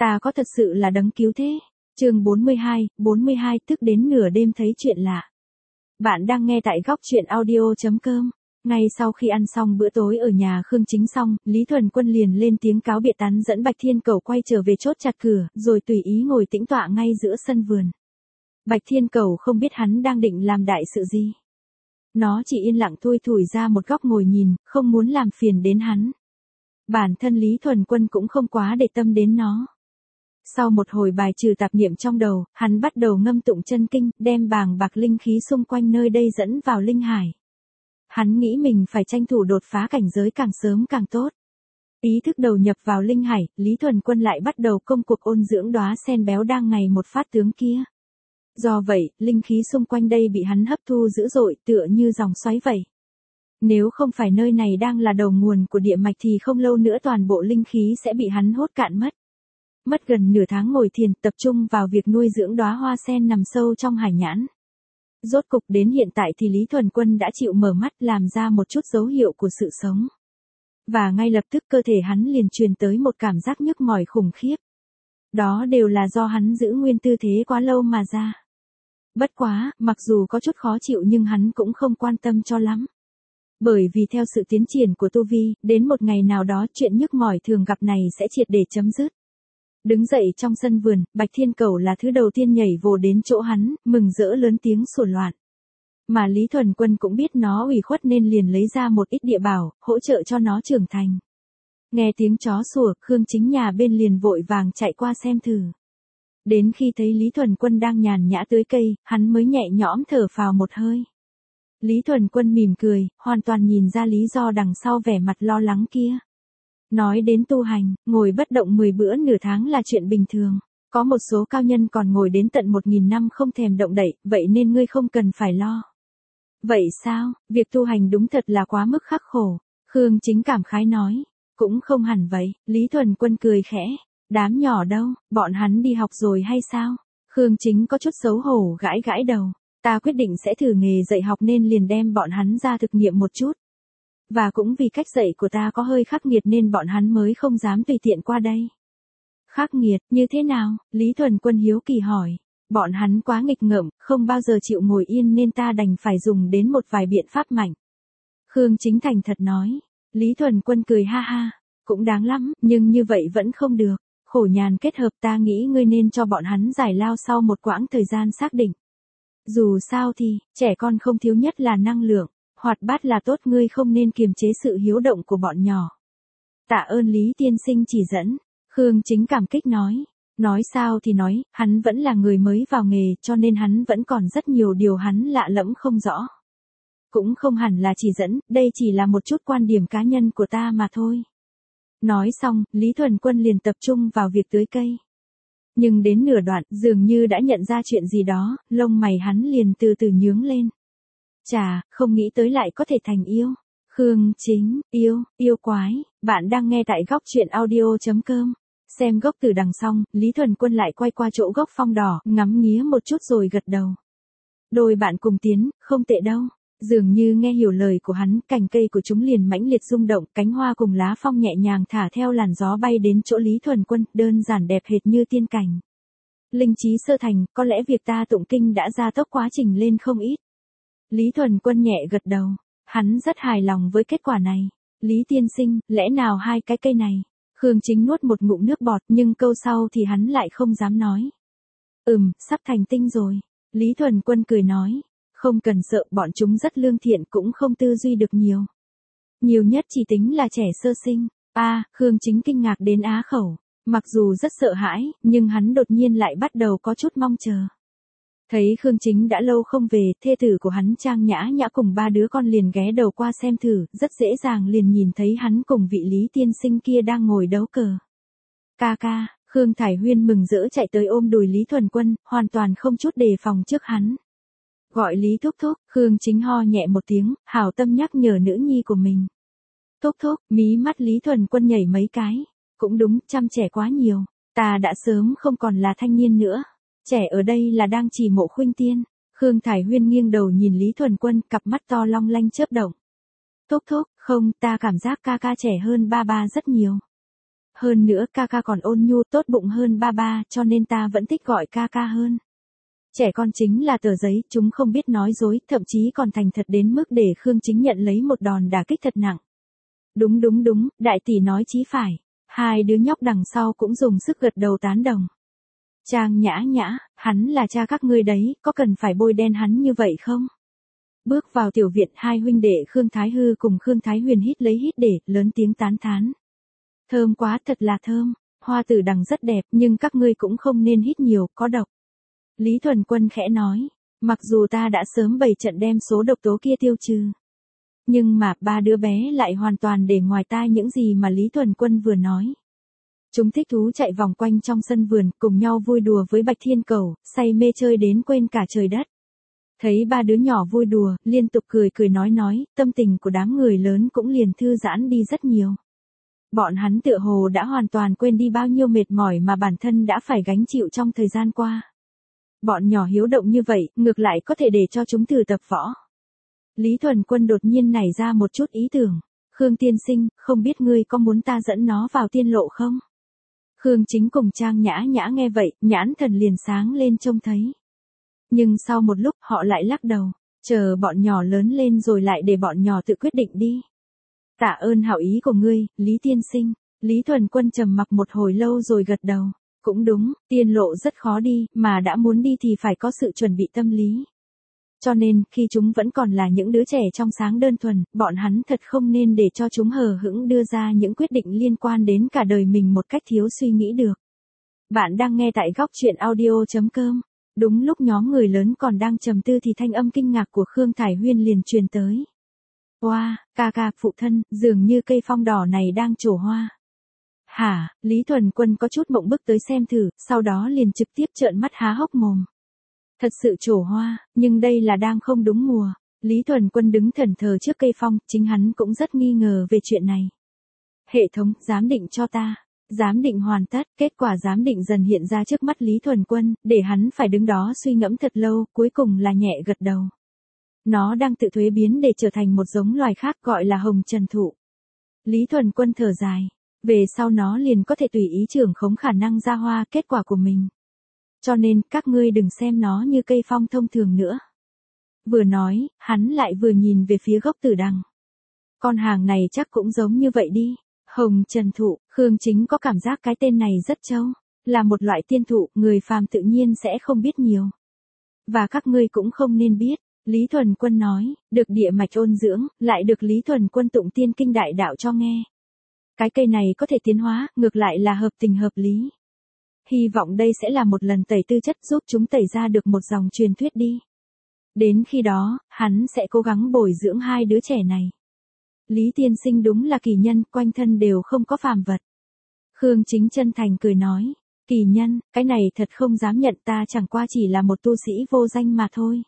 Ta có thật sự là đấng cứu thế. Chương 42, tức đến nửa đêm thấy chuyện lạ. Bạn đang nghe tại góc truyện audio.com. Ngay sau khi ăn xong bữa tối ở nhà Khương Chính xong, Lý Thuần Quân liền lên tiếng cáo biệt tán dẫn Bạch Thiên Cẩu quay trở về chốt chặt cửa, rồi tùy ý ngồi tĩnh tọa ngay giữa sân vườn. Bạch Thiên Cẩu không biết hắn đang định làm đại sự gì. Nó chỉ yên lặng thui thủi ra một góc ngồi nhìn, không muốn làm phiền đến hắn. Bản thân Lý Thuần Quân cũng không quá để tâm đến nó. Sau một hồi bài trừ tạp niệm trong đầu, hắn bắt đầu ngâm tụng chân kinh, đem bàng bạc linh khí xung quanh nơi đây dẫn vào linh hải. Hắn nghĩ mình phải tranh thủ đột phá cảnh giới càng sớm càng tốt. Ý thức đầu nhập vào linh hải, Lý Thuần Quân lại bắt đầu công cuộc ôn dưỡng đóa sen béo đang ngày một phát tướng kia. Do vậy, linh khí xung quanh đây bị hắn hấp thu dữ dội tựa như dòng xoáy vậy. Nếu không phải nơi này đang là đầu nguồn của địa mạch thì không lâu nữa toàn bộ linh khí sẽ bị hắn hốt cạn mất. Mất gần nửa tháng ngồi thiền tập trung vào việc nuôi dưỡng đóa hoa sen nằm sâu trong hải nhãn. Rốt cục đến hiện tại thì Lý Thuần Quân đã chịu mở mắt làm ra một chút dấu hiệu của sự sống. Và ngay lập tức cơ thể hắn liền truyền tới một cảm giác nhức mỏi khủng khiếp. Đó đều là do hắn giữ nguyên tư thế quá lâu mà ra. Bất quá, mặc dù có chút khó chịu nhưng hắn cũng không quan tâm cho lắm. Bởi vì theo sự tiến triển của tu vi, đến một ngày nào đó chuyện nhức mỏi thường gặp này sẽ triệt để chấm dứt. Đứng dậy trong sân vườn, Bạch Thiên Cẩu là thứ đầu tiên nhảy vồ đến chỗ hắn, mừng rỡ lớn tiếng sủa loạn. Mà Lý Thuần Quân cũng biết nó ủy khuất nên liền lấy ra một ít địa bảo, hỗ trợ cho nó trưởng thành. Nghe tiếng chó sủa, Khương Chính nhà bên liền vội vàng chạy qua xem thử. Đến khi thấy Lý Thuần Quân đang nhàn nhã tưới cây, hắn mới nhẹ nhõm thở phào một hơi. Lý Thuần Quân mỉm cười, hoàn toàn nhìn ra lý do đằng sau vẻ mặt lo lắng kia. Nói đến tu hành, ngồi bất động 10 bữa nửa tháng là chuyện bình thường. Có một số cao nhân còn ngồi đến tận 1000 năm không thèm động đậy, vậy nên ngươi không cần phải lo. Vậy sao, việc tu hành đúng thật là quá mức khắc khổ. Khương Chính cảm khái nói. Cũng không hẳn vậy, Lý Thuần Quân cười khẽ. Đám nhỏ đâu, bọn hắn đi học rồi hay sao? Khương Chính có chút xấu hổ gãi gãi đầu. Ta quyết định sẽ thử nghề dạy học nên liền đem bọn hắn ra thực nghiệm một chút. Và cũng vì cách dạy của ta có hơi khắc nghiệt nên bọn hắn mới không dám tùy tiện qua đây. Khắc nghiệt, như thế nào? Lý Thuần Quân hiếu kỳ hỏi. Bọn hắn quá nghịch ngợm, không bao giờ chịu ngồi yên nên ta đành phải dùng đến một vài biện pháp mạnh. Khương Chính thành thật nói. Lý Thuần Quân cười ha ha. Cũng đáng lắm, nhưng như vậy vẫn không được. Khổ nhàn kết hợp ta nghĩ ngươi nên cho bọn hắn giải lao sau một quãng thời gian xác định. Dù sao thì, trẻ con không thiếu nhất là năng lượng. Hoạt bát là tốt, ngươi không nên kiềm chế sự hiếu động của bọn nhỏ. Tạ ơn Lý tiên sinh chỉ dẫn. Khương Chính cảm kích nói. Nói sao thì nói, hắn vẫn là người mới vào nghề cho nên hắn vẫn còn rất nhiều điều hắn lạ lẫm không rõ. Cũng không hẳn là chỉ dẫn, đây chỉ là một chút quan điểm cá nhân của ta mà thôi. Nói xong, Lý Thuần Quân liền tập trung vào việc tưới cây. Nhưng đến nửa đoạn, dường như đã nhận ra chuyện gì đó, lông mày hắn liền từ từ nhướng lên. Chà, không nghĩ tới lại có thể thành yêu. Khương Chính, yêu quái, bạn đang nghe tại góc truyện audio.com. Xem gốc từ đằng xong, Lý Thuần Quân lại quay qua chỗ gốc phong đỏ, ngắm nghía một chút rồi gật đầu. Đôi bạn cùng tiến, không tệ đâu. Dường như nghe hiểu lời của hắn, cành cây của chúng liền mãnh liệt rung động, cánh hoa cùng lá phong nhẹ nhàng thả theo làn gió bay đến chỗ Lý Thuần Quân, đơn giản đẹp hệt như tiên cảnh. Linh trí sơ thành, có lẽ việc ta tụng kinh đã gia tốc quá trình lên không ít. Lý Thuần Quân nhẹ gật đầu, hắn rất hài lòng với kết quả này. Lý tiên sinh, lẽ nào hai cái cây này? Khương Chính nuốt một ngụm nước bọt nhưng câu sau thì hắn lại không dám nói. Sắp thành tinh rồi. Lý Thuần Quân cười nói. Không cần sợ, bọn chúng rất lương thiện cũng không tư duy được nhiều. Nhiều nhất chỉ tính là trẻ sơ sinh. Khương Chính kinh ngạc đến á khẩu. Mặc dù rất sợ hãi, nhưng hắn đột nhiên lại bắt đầu có chút mong chờ. Thấy Khương Chính đã lâu không về, thê tử của hắn Trang Nhã Nhã cùng 3 đứa con liền ghé đầu qua xem thử, rất dễ dàng liền nhìn thấy hắn cùng vị Lý tiên sinh kia đang ngồi đấu cờ. Ca, Khương Thải Huyên mừng rỡ chạy tới ôm đùi Lý Thuần Quân, hoàn toàn không chút đề phòng trước hắn. Gọi Lý thúc thúc, Khương Chính ho nhẹ một tiếng, hảo tâm nhắc nhở nữ nhi của mình. Thúc thúc, mí mắt Lý Thuần Quân nhảy mấy cái. Cũng đúng, chăm trẻ quá nhiều. Ta đã sớm không còn là thanh niên nữa. Trẻ ở đây là đang chỉ mộ Khuynh Tiên. Khương Thải Huyên nghiêng đầu nhìn Lý Thuần Quân, cặp mắt to long lanh chớp động. Thúc thúc, không, ta cảm giác ca trẻ hơn ba rất nhiều. hơn nữa ca ca còn ôn nhu tốt bụng hơn ba ba, cho nên ta vẫn thích gọi ca ca hơn. Trẻ con chính là tờ giấy, chúng không biết nói dối, thậm chí còn thành thật đến mức để Khương Chính nhận lấy một đòn đả kích thật nặng. Đúng đúng đúng, đại tỷ nói chí phải. Hai đứa nhóc đằng sau cũng dùng sức gật đầu tán đồng. Trang Nhã Nhã, hắn là cha các ngươi đấy, có cần phải bôi đen hắn như vậy không? Bước vào tiểu viện, hai huynh đệ Khương Thái Hư cùng Khương Thái Huyền hít lấy hít để, lớn tiếng tán thán. Thơm quá, thật là thơm, hoa tử đằng rất đẹp, nhưng các ngươi cũng không nên hít nhiều, có độc. Lý Thuần Quân khẽ nói, mặc dù ta đã sớm bày trận đem số độc tố kia tiêu trừ. Nhưng mà ba đứa bé lại hoàn toàn để ngoài tai những gì mà Lý Thuần Quân vừa nói. Chúng thích thú chạy vòng quanh trong sân vườn, cùng nhau vui đùa với Bạch Thiên Cẩu, say mê chơi đến quên cả trời đất. Thấy ba đứa nhỏ vui đùa, liên tục cười cười nói, tâm tình của đám người lớn cũng liền thư giãn đi rất nhiều. Bọn hắn tựa hồ đã hoàn toàn quên đi bao nhiêu mệt mỏi mà bản thân đã phải gánh chịu trong thời gian qua. Bọn nhỏ hiếu động như vậy, ngược lại có thể để cho chúng thử tập võ. Lý Thuần Quân đột nhiên nảy ra một chút ý tưởng. Khương tiên sinh, không biết ngươi có muốn ta dẫn nó vào tiên lộ không? Khương Chính cùng Trang Nhã Nhã nghe vậy, nhãn thần liền sáng lên trông thấy. Nhưng sau một lúc họ lại lắc đầu, chờ bọn nhỏ lớn lên rồi lại để bọn nhỏ tự quyết định đi. Tạ ơn hảo ý của ngươi, Lý tiên sinh. Lý Thuần Quân trầm mặc một hồi lâu rồi gật đầu. Cũng đúng, tiên lộ rất khó đi, mà đã muốn đi thì phải có sự chuẩn bị tâm lý. Cho nên, khi chúng vẫn còn là những đứa trẻ trong sáng đơn thuần, bọn hắn thật không nên để cho chúng hờ hững đưa ra những quyết định liên quan đến cả đời mình một cách thiếu suy nghĩ được. Bạn đang nghe tại góc truyện audio.com. Đúng lúc nhóm người lớn còn đang trầm tư thì thanh âm kinh ngạc của Khương Thải Huyên liền truyền tới. Wow, ca ca, phụ thân, dường như cây phong đỏ này đang trổ hoa. Hả, Lý Thuần Quân có chút mộng bức tới xem thử, sau đó liền trực tiếp trợn mắt há hốc mồm. Thật sự trổ hoa, nhưng đây là đang không đúng mùa. Lý Thuần Quân đứng thẫn thờ trước cây phong, chính hắn cũng rất nghi ngờ về chuyện này. Hệ thống, giám định cho ta. Giám định hoàn tất, kết quả giám định dần hiện ra trước mắt Lý Thuần Quân, để hắn phải đứng đó suy ngẫm thật lâu, cuối cùng là nhẹ gật đầu. Nó đang tự thuế biến để trở thành một giống loài khác gọi là hồng trần thụ. Lý Thuần Quân thở dài. Về sau nó liền có thể tùy ý trưởng khống khả năng ra hoa kết quả của mình. Cho nên, các ngươi đừng xem nó như cây phong thông thường nữa. Vừa nói, hắn lại vừa nhìn về phía gốc tử đằng. Con hàng này chắc cũng giống như vậy đi. Hồng trần thụ, Khương Chính có cảm giác cái tên này rất trâu. Là một loại tiên thụ, người phàm tự nhiên sẽ không biết nhiều. Và các ngươi cũng không nên biết. Lý Thuần Quân nói, được địa mạch ôn dưỡng, lại được Lý Thuần Quân tụng tiên kinh đại đạo cho nghe. Cái cây này có thể tiến hóa, ngược lại là hợp tình hợp lý. Hy vọng đây sẽ là một lần tẩy tư chất giúp chúng tẩy ra được một dòng truyền thuyết đi. Đến khi đó, hắn sẽ cố gắng bồi dưỡng hai đứa trẻ này. Lý tiên sinh đúng là kỳ nhân, quanh thân đều không có phàm vật. Khương Chính chân thành cười nói, kỳ nhân, cái này thật không dám nhận, ta chẳng qua chỉ là một tu sĩ vô danh mà thôi.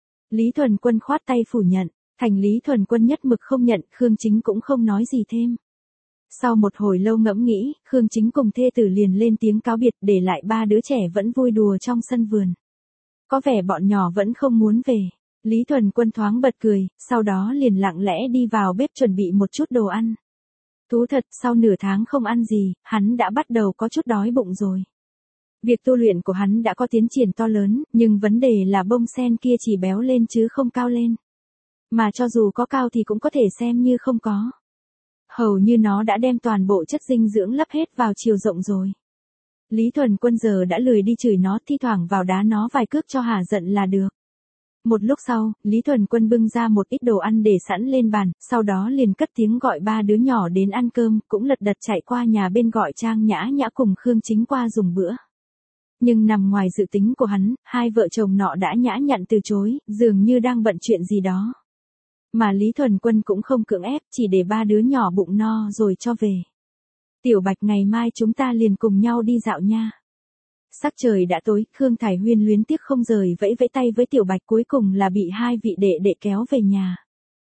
Lý Thuần Quân khoát tay phủ nhận, thành Lý Thuần Quân nhất mực không nhận, Khương Chính cũng không nói gì thêm. Sau một hồi lâu ngẫm nghĩ, Khương Chính cùng thê tử liền lên tiếng cáo biệt, để lại ba đứa trẻ vẫn vui đùa trong sân vườn. Có vẻ bọn nhỏ vẫn không muốn về. Lý Thuần Quân thoáng bật cười, sau đó liền lặng lẽ đi vào bếp chuẩn bị một chút đồ ăn. Thú thật, sau nửa tháng không ăn gì, hắn đã bắt đầu có chút đói bụng rồi. Việc tu luyện của hắn đã có tiến triển to lớn, nhưng vấn đề là bông sen kia chỉ béo lên chứ không cao lên. Mà cho dù có cao thì cũng có thể xem như không có. Hầu như nó đã đem toàn bộ chất dinh dưỡng lấp hết vào chiều rộng rồi. Lý Thuần Quân giờ đã lười đi chửi nó, thi thoảng vào đá nó vài cước cho hả giận là được. Một lúc sau, Lý Thuần Quân bưng ra một ít đồ ăn để sẵn lên bàn, sau đó liền cất tiếng gọi ba đứa nhỏ đến ăn cơm, cũng lật đật chạy qua nhà bên gọi Trang Nhã Nhã cùng Khương Chính qua dùng bữa. Nhưng nằm ngoài dự tính của hắn, hai vợ chồng nọ đã nhã nhặn từ chối, dường như đang bận chuyện gì đó. Mà Lý Thuần Quân cũng không cưỡng ép, chỉ để ba đứa nhỏ bụng no rồi cho về. Tiểu Bạch, ngày mai chúng ta liền cùng nhau đi dạo nha. Sắc trời đã tối, Khương Thải Huyên luyến tiếc không rời vẫy vẫy tay với Tiểu Bạch, cuối cùng là bị hai vị đệ đệ kéo về nhà.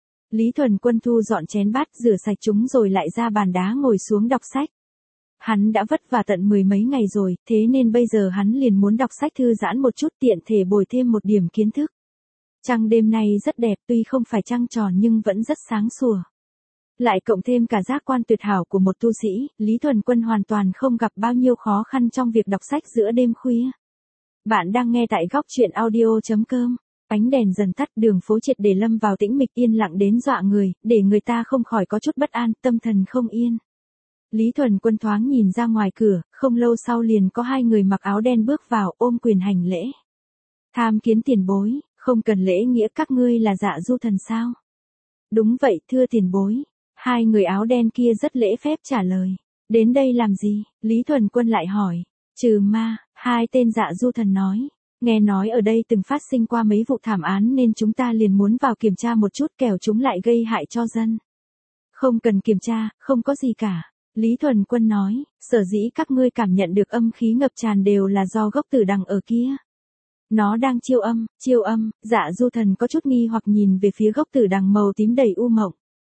Lý Thuần Quân thu dọn chén bát, rửa sạch chúng rồi lại ra bàn đá ngồi xuống đọc sách. Hắn đã vất vả tận 10 mấy ngày rồi, thế nên bây giờ hắn liền muốn đọc sách thư giãn một chút, tiện thể bồi thêm một điểm kiến thức. Trăng đêm nay rất đẹp, tuy không phải trăng tròn nhưng vẫn rất sáng sủa. Lại cộng thêm cả giác quan tuyệt hảo của một tu sĩ, Lý Thuần Quân hoàn toàn không gặp bao nhiêu khó khăn trong việc đọc sách giữa đêm khuya. Bạn đang nghe tại góc truyện audio.com. Ánh đèn dần tắt, đường phố triệt để lâm vào tĩnh mịch yên lặng đến dọa người, để người ta không khỏi có chút bất an, tâm thần không yên. Lý Thuần Quân thoáng nhìn ra ngoài cửa, không lâu sau liền có hai người mặc áo đen bước vào, ôm quyền hành lễ. Tham kiến tiền bối, không cần lễ nghĩa, các ngươi là Dạ Du Thần sao? Đúng vậy, thưa tiền bối. Hai người áo đen kia rất lễ phép trả lời. Đến đây làm gì? Lý Thuần Quân lại hỏi. Trừ ma, hai tên Dạ Du Thần nói. Nghe nói ở đây từng phát sinh qua mấy vụ thảm án nên chúng ta liền muốn vào kiểm tra một chút, kẻo chúng lại gây hại cho dân. Không cần kiểm tra, không có gì cả. Lý Thuần Quân nói, sở dĩ các ngươi cảm nhận được âm khí ngập tràn đều là do gốc tử đằng ở kia. Nó đang chiêu âm, Dạ Du Thần có chút nghi hoặc nhìn về phía gốc tử đằng màu tím đầy u mộng.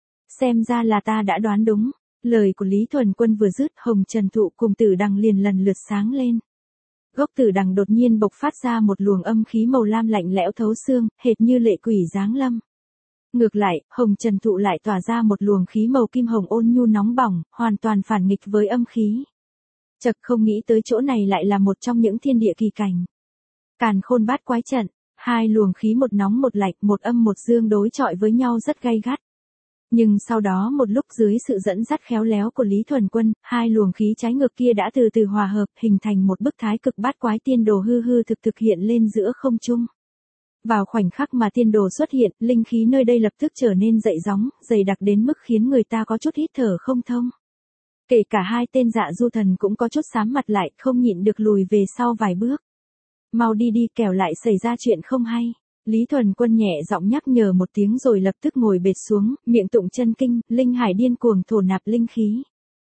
Xem ra là ta đã đoán đúng. Lời của Lý Thuần Quân vừa dứt, hồng trần thụ cùng tử đằng liền lần lượt sáng lên. Gốc tử đằng đột nhiên bộc phát ra một luồng âm khí màu lam lạnh lẽo thấu xương, hệt như lệ quỷ giáng lâm. Ngược lại, hồng trần thụ lại tỏa ra một luồng khí màu kim hồng ôn nhu nóng bỏng, hoàn toàn phản nghịch với âm khí. Chật, không nghĩ tới chỗ này lại là một trong những thiên địa kỳ cảnh. Càn Khôn Bát Quái Trận, hai luồng khí một nóng một lạnh, một âm một dương đối chọi với nhau rất gay gắt. Nhưng sau đó một lúc dưới sự dẫn dắt khéo léo của Lý Thuần Quân, hai luồng khí trái ngược kia đã từ từ hòa hợp, hình thành một bức thái cực bát quái tiên đồ hư hư thực thực hiện lên giữa không trung. Vào khoảnh khắc mà tiên đồ xuất hiện, linh khí nơi đây lập tức trở nên dậy gióng, dày đặc đến mức khiến người ta có chút hít thở không thông. Kể cả hai tên Dạ Du Thần cũng có chút xám mặt lại, không nhịn được lùi về sau vài bước. Mau đi đi, kẻo lại xảy ra chuyện không hay. Lý Thuần Quân nhẹ giọng nhắc nhở một tiếng rồi lập tức ngồi bệt xuống, miệng tụng chân kinh, linh hải điên cuồng thổ nạp linh khí.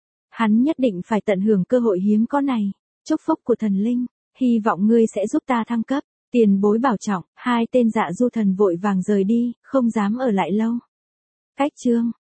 Hắn nhất định phải tận hưởng cơ hội hiếm có này. Chúc phúc của thần linh, hy vọng ngươi sẽ giúp ta thăng cấp. Tiền bối bảo trọng. Hai tên Dạ Du Thần vội vàng rời đi, không dám ở lại lâu. Cách chương